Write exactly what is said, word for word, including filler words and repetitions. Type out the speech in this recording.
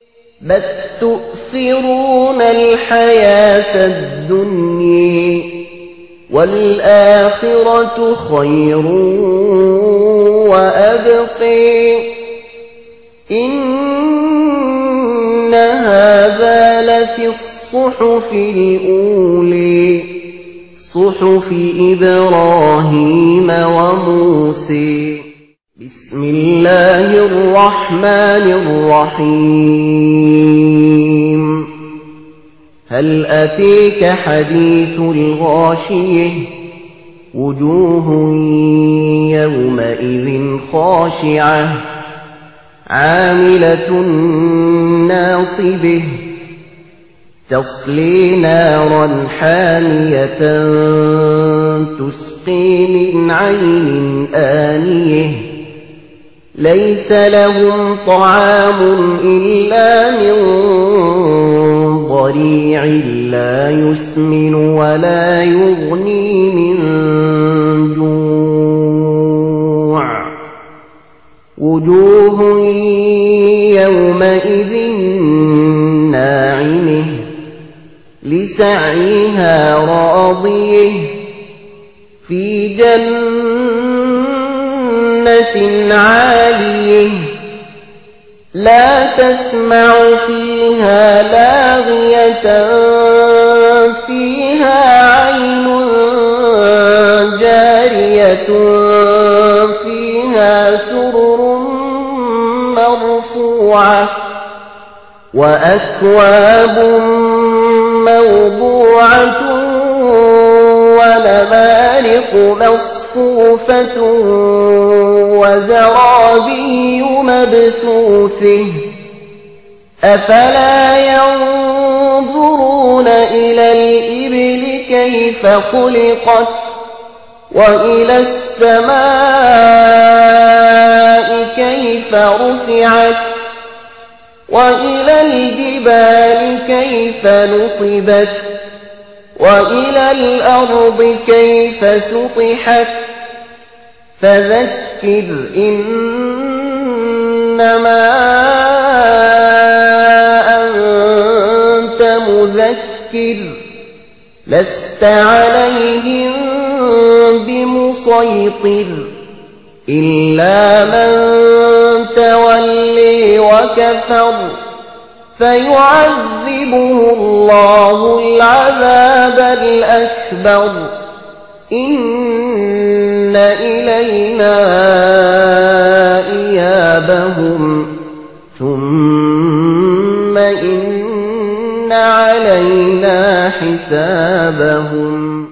بل تؤثرون الحياة الدنيا والآخرة خير وأبقى إن هذا لفي الصحف الأولى صحف إبراهيم وموسى. بسم الله الرحمن الرحيم. هل أتيك حديث الغاشية وجوه يومئذ خاشعة عاملة ناصبة تصلي نارا حامية تسقي من عين آنية ليس لهم طعام إلا من ضريع لا يسمن ولا يغني من جوع وجوه يومئذ ناعمة لسعيها راضية في جنة عالية لا تسمع فيها لاغية فيها عين جارية فيها سرر مرفوعة وأكواب موضوعة ونمارق مصفوفة وزرابي مبثوثة أفلا ينظرون إلى الإبل كيف خلقت وإلى السماء كيف رفعت وإلى الجبال كيف نصبت وإلى الأرض كيف سطحت فذكر إنما أنت مذكر لست عليهم بمسيطر إلا من تولي وكفر فيعذبه الله العذاب الأكبر إن إلينا إيابهم ثم إن علينا حسابهم.